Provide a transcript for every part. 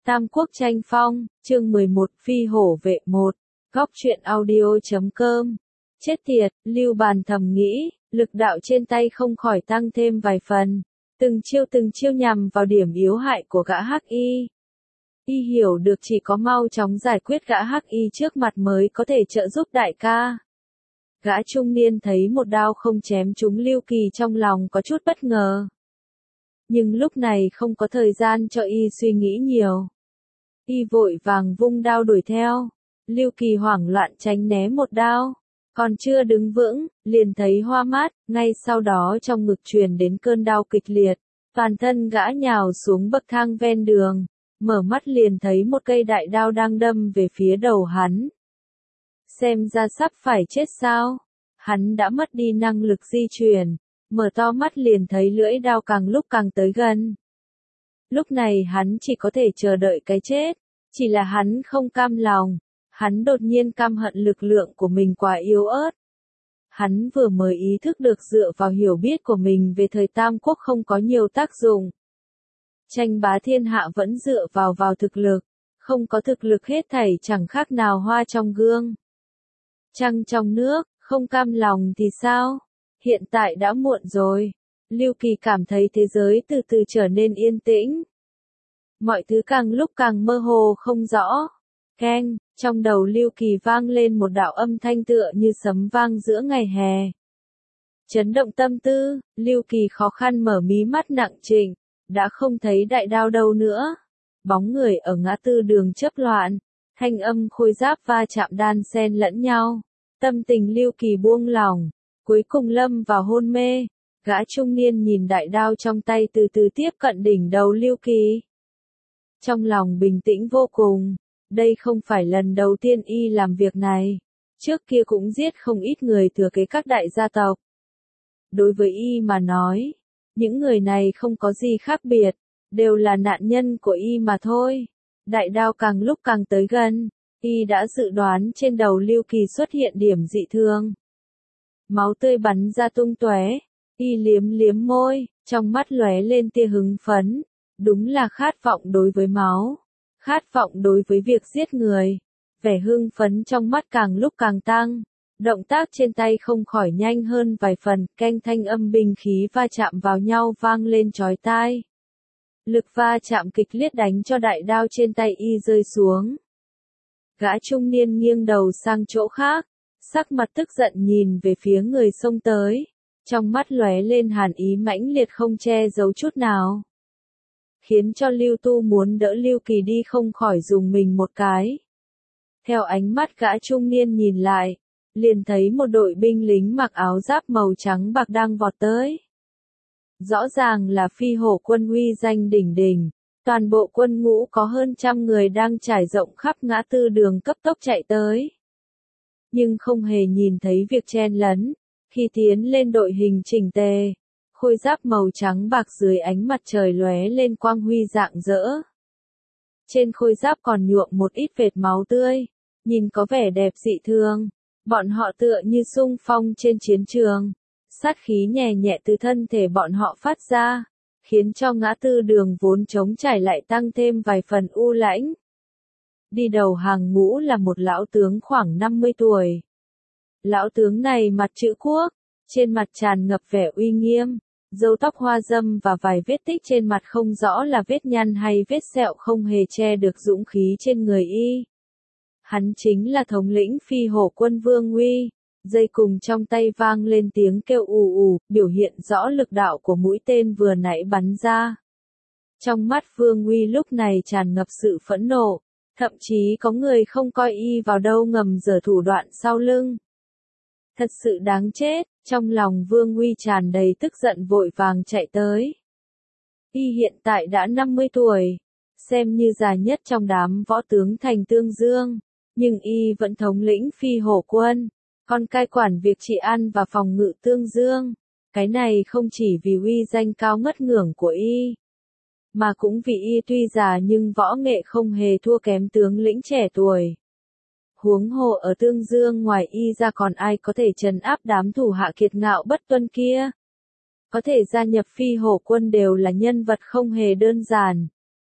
Tam Quốc tranh phong, chương 11, Phi hổ vệ 1, góc truyện audio.com. Chết tiệt, Lưu Bàn thầm nghĩ, lực đạo trên tay không khỏi tăng thêm vài phần, từng chiêu nhằm vào điểm yếu hại của gã Hắc Y. Y hiểu được chỉ có mau chóng giải quyết gã Hắc Y trước mặt mới có thể trợ giúp đại ca. Gã trung niên thấy một đao không chém trúng Lưu Kỳ trong lòng có chút bất ngờ. Nhưng lúc này không có thời gian cho y suy nghĩ nhiều. Y vội vàng vung đao đuổi theo. Lưu Kỳ hoảng loạn tránh né một đao. Còn chưa đứng vững, liền thấy hoa mát, ngay sau đó trong ngực truyền đến cơn đau kịch liệt. Toàn thân gã nhào xuống bậc thang ven đường. Mở mắt liền thấy một cây đại đao đang đâm về phía đầu hắn. Xem ra sắp phải chết sao? Hắn đã mất đi năng lực di chuyển. Mở to mắt liền thấy lưỡi đao càng lúc càng tới gần. Lúc này hắn chỉ có thể chờ đợi cái chết. Chỉ là hắn không cam lòng. Hắn đột nhiên căm hận lực lượng của mình quá yếu ớt. Hắn vừa mới ý thức được dựa vào hiểu biết của mình về thời Tam Quốc không có nhiều tác dụng. Tranh bá thiên hạ vẫn dựa vào thực lực. Không có thực lực hết thảy chẳng khác nào hoa trong gương. Trăng trong nước, không cam lòng thì sao? Hiện tại đã muộn rồi. Lưu Kỳ cảm thấy thế giới từ từ trở nên yên tĩnh. Mọi thứ càng lúc càng mơ hồ không rõ. Keng, trong đầu Lưu Kỳ vang lên một đạo âm thanh tựa như sấm vang giữa ngày hè. Chấn động tâm tư, Lưu Kỳ khó khăn mở mí mắt nặng trịch, đã không thấy đại đao đâu nữa. Bóng người ở ngã tư đường chớp loạn, thanh âm khôi giáp va chạm đan xen lẫn nhau. Tâm tình Lưu Kỳ buông lỏng, cuối cùng lâm vào hôn mê. Gã trung niên nhìn đại đao trong tay từ từ tiếp cận đỉnh đầu Lưu Kỳ. Trong lòng bình tĩnh vô cùng, đây không phải lần đầu tiên y làm việc này. Trước kia cũng giết không ít người thừa kế các đại gia tộc. Đối với y mà nói, những người này không có gì khác biệt, đều là nạn nhân của y mà thôi. Đại đao càng lúc càng tới gần, y đã dự đoán trên đầu Lưu Kỳ xuất hiện điểm dị thường. Máu tươi bắn ra tung tóe, y liếm môi, trong mắt lóe lên tia hứng phấn. Đúng là khát vọng đối với máu, khát vọng đối với việc giết người. Vẻ hưng phấn trong mắt càng lúc càng tăng, động tác trên tay không khỏi nhanh hơn vài phần, keng thanh âm binh khí va chạm vào nhau vang lên chói tai. Lực va chạm kịch liệt đánh cho đại đao trên tay y rơi xuống. Gã trung niên nghiêng đầu sang chỗ khác, sắc mặt tức giận nhìn về phía người xông tới, trong mắt lóe lên hàn ý mãnh liệt không che giấu chút nào. Khiến cho Lưu Tu muốn đỡ Lưu Kỳ đi không khỏi dùng mình một cái. Theo ánh mắt gã trung niên nhìn lại, liền thấy một đội binh lính mặc áo giáp màu trắng bạc đang vọt tới. Rõ ràng là Phi hổ quân uy danh đỉnh đỉnh, toàn bộ quân ngũ có hơn 100 người đang trải rộng khắp ngã tư đường cấp tốc chạy tới. Nhưng không hề nhìn thấy việc chen lấn, khi tiến lên đội hình chỉnh tề. Khôi giáp màu trắng bạc dưới ánh mặt trời lóe lên quang huy rạng rỡ. Trên khôi giáp còn nhuộm một ít vệt máu tươi, nhìn có vẻ đẹp dị thường. Bọn họ tựa như xung phong trên chiến trường. Sát khí nhẹ nhẹ từ thân thể bọn họ phát ra, khiến cho ngã tư đường vốn trống trải lại tăng thêm vài phần u lãnh. Đi đầu hàng ngũ là một lão tướng khoảng 50 tuổi. Lão tướng này mặt chữ quốc, trên mặt tràn ngập vẻ uy nghiêm. Râu tóc hoa râm và vài vết tích trên mặt không rõ là vết nhăn hay vết sẹo không hề che được dũng khí trên người y. Hắn chính là thống lĩnh Phi hổ quân Vương Uy. Dây cùng trong tay vang lên tiếng kêu ù ù, biểu hiện rõ lực đạo của mũi tên vừa nãy bắn ra. Trong mắt Vương Uy lúc này tràn ngập sự phẫn nộ, thậm chí có người không coi y vào đâu ngầm giở thủ đoạn sau lưng. Thật sự đáng chết, trong lòng Vương Uy tràn đầy tức giận vội vàng chạy tới. Y hiện tại đã 50 tuổi, xem như già nhất trong đám võ tướng thành Tương Dương, nhưng y vẫn thống lĩnh Phi hổ quân, còn cai quản việc trị an và phòng ngự Tương Dương. Cái này không chỉ vì uy danh cao ngất ngưởng của y, mà cũng vì y tuy già nhưng võ nghệ không hề thua kém tướng lĩnh trẻ tuổi. Huống hồ ở Tương Dương ngoài y ra còn ai có thể trấn áp đám thủ hạ kiệt ngạo bất tuân kia. Có thể gia nhập Phi hổ quân đều là nhân vật không hề đơn giản.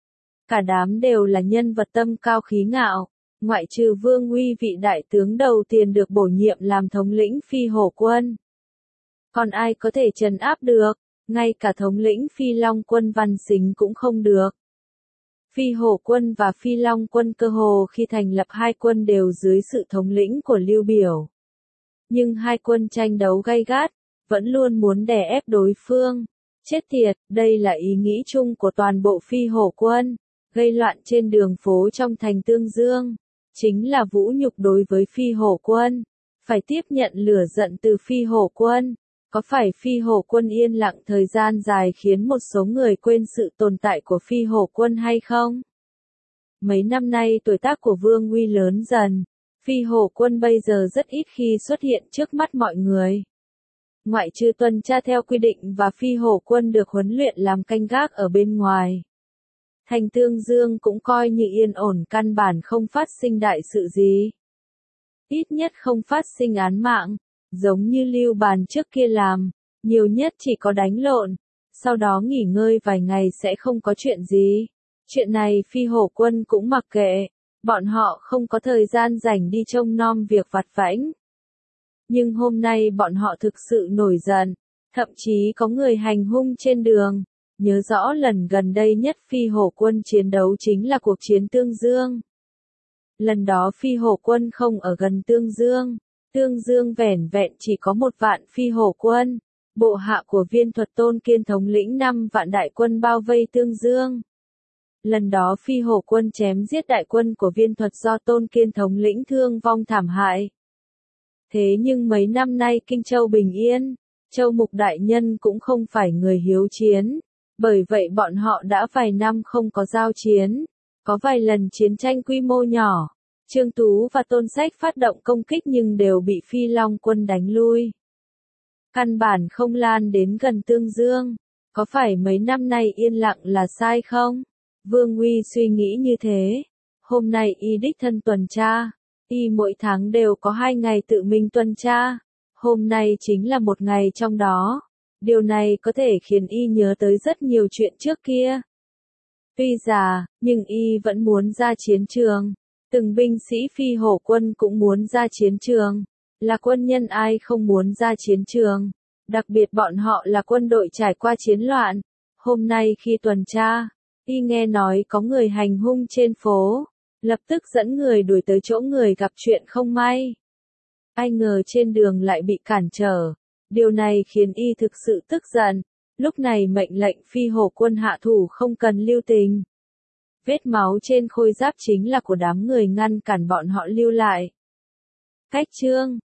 Cả đám đều là nhân vật tâm cao khí ngạo, ngoại trừ Vương Uy vị đại tướng đầu tiên được bổ nhiệm làm thống lĩnh Phi Hổ quân. Còn ai có thể trấn áp được, ngay cả thống lĩnh Phi Long quân Văn Sính cũng không được. Phi Hổ quân và Phi Long quân cơ hồ khi thành lập hai quân đều dưới sự thống lĩnh của Lưu Biểu. Nhưng hai quân tranh đấu gay gắt, vẫn luôn muốn đè ép đối phương. Chết tiệt, đây là ý nghĩ chung của toàn bộ Phi Hổ quân, gây loạn trên đường phố trong thành Tương Dương. Chính là vũ nhục đối với Phi Hổ quân, phải tiếp nhận lửa giận từ Phi Hổ quân. Có phải Phi Hổ quân yên lặng thời gian dài khiến một số người quên sự tồn tại của Phi Hổ quân hay không? Mấy năm nay tuổi tác của Vương Uy lớn dần, Phi Hổ quân bây giờ rất ít khi xuất hiện trước mắt mọi người. Ngoại trừ tuần tra theo quy định và Phi Hổ quân được huấn luyện làm canh gác ở bên ngoài. Thành Tương Dương cũng coi như yên ổn, căn bản không phát sinh đại sự gì. Ít nhất không phát sinh án mạng, giống như Lưu Bàn trước kia làm, nhiều nhất chỉ có đánh lộn, sau đó nghỉ ngơi vài ngày sẽ không có chuyện gì. Chuyện này Phi Hổ quân cũng mặc kệ, bọn họ không có thời gian rảnh đi trông nom việc vặt vãnh. Nhưng hôm nay bọn họ thực sự nổi giận, thậm chí có người hành hung trên đường. Nhớ rõ lần gần đây nhất Phi Hổ quân chiến đấu chính là cuộc chiến Tương Dương. Lần đó Phi Hổ quân không ở gần Tương Dương. Tương Dương vẻn vẹn chỉ có 1 vạn Phi Hổ quân. Bộ hạ của Viên Thuật Tôn Kiên thống lĩnh 5 vạn đại quân bao vây Tương Dương. Lần đó Phi Hổ quân chém giết đại quân của Viên Thuật do Tôn Kiên thống lĩnh thương vong thảm hại. Thế nhưng mấy năm nay Kinh Châu bình yên, Châu Mục đại nhân cũng không phải người hiếu chiến. Bởi vậy bọn họ đã vài năm không có giao chiến, có vài lần chiến tranh quy mô nhỏ. Trương Tú và Tôn Sách phát động công kích nhưng đều bị Phi Long quân đánh lui. Căn bản không lan đến gần Tương Dương. Có phải mấy năm nay yên lặng là sai không? Vương Uy suy nghĩ như thế. Hôm nay y đích thân tuần tra. Y mỗi tháng đều có 2 ngày tự mình tuần tra. Hôm nay chính là một ngày trong đó. Điều này có thể khiến y nhớ tới rất nhiều chuyện trước kia. Tuy già, nhưng y vẫn muốn ra chiến trường. Từng binh sĩ Phi Hổ quân cũng muốn ra chiến trường. Là quân nhân ai không muốn ra chiến trường. Đặc biệt bọn họ là quân đội trải qua chiến loạn. Hôm nay khi tuần tra, y nghe nói có người hành hung trên phố. Lập tức dẫn người đuổi tới chỗ người gặp chuyện không may. Ai ngờ trên đường lại bị cản trở. Điều này khiến y thực sự tức giận. Lúc này mệnh lệnh Phi Hổ quân hạ thủ không cần lưu tình. Vết máu trên khôi giáp chính là của đám người ngăn cản bọn họ lưu lại. Cách chương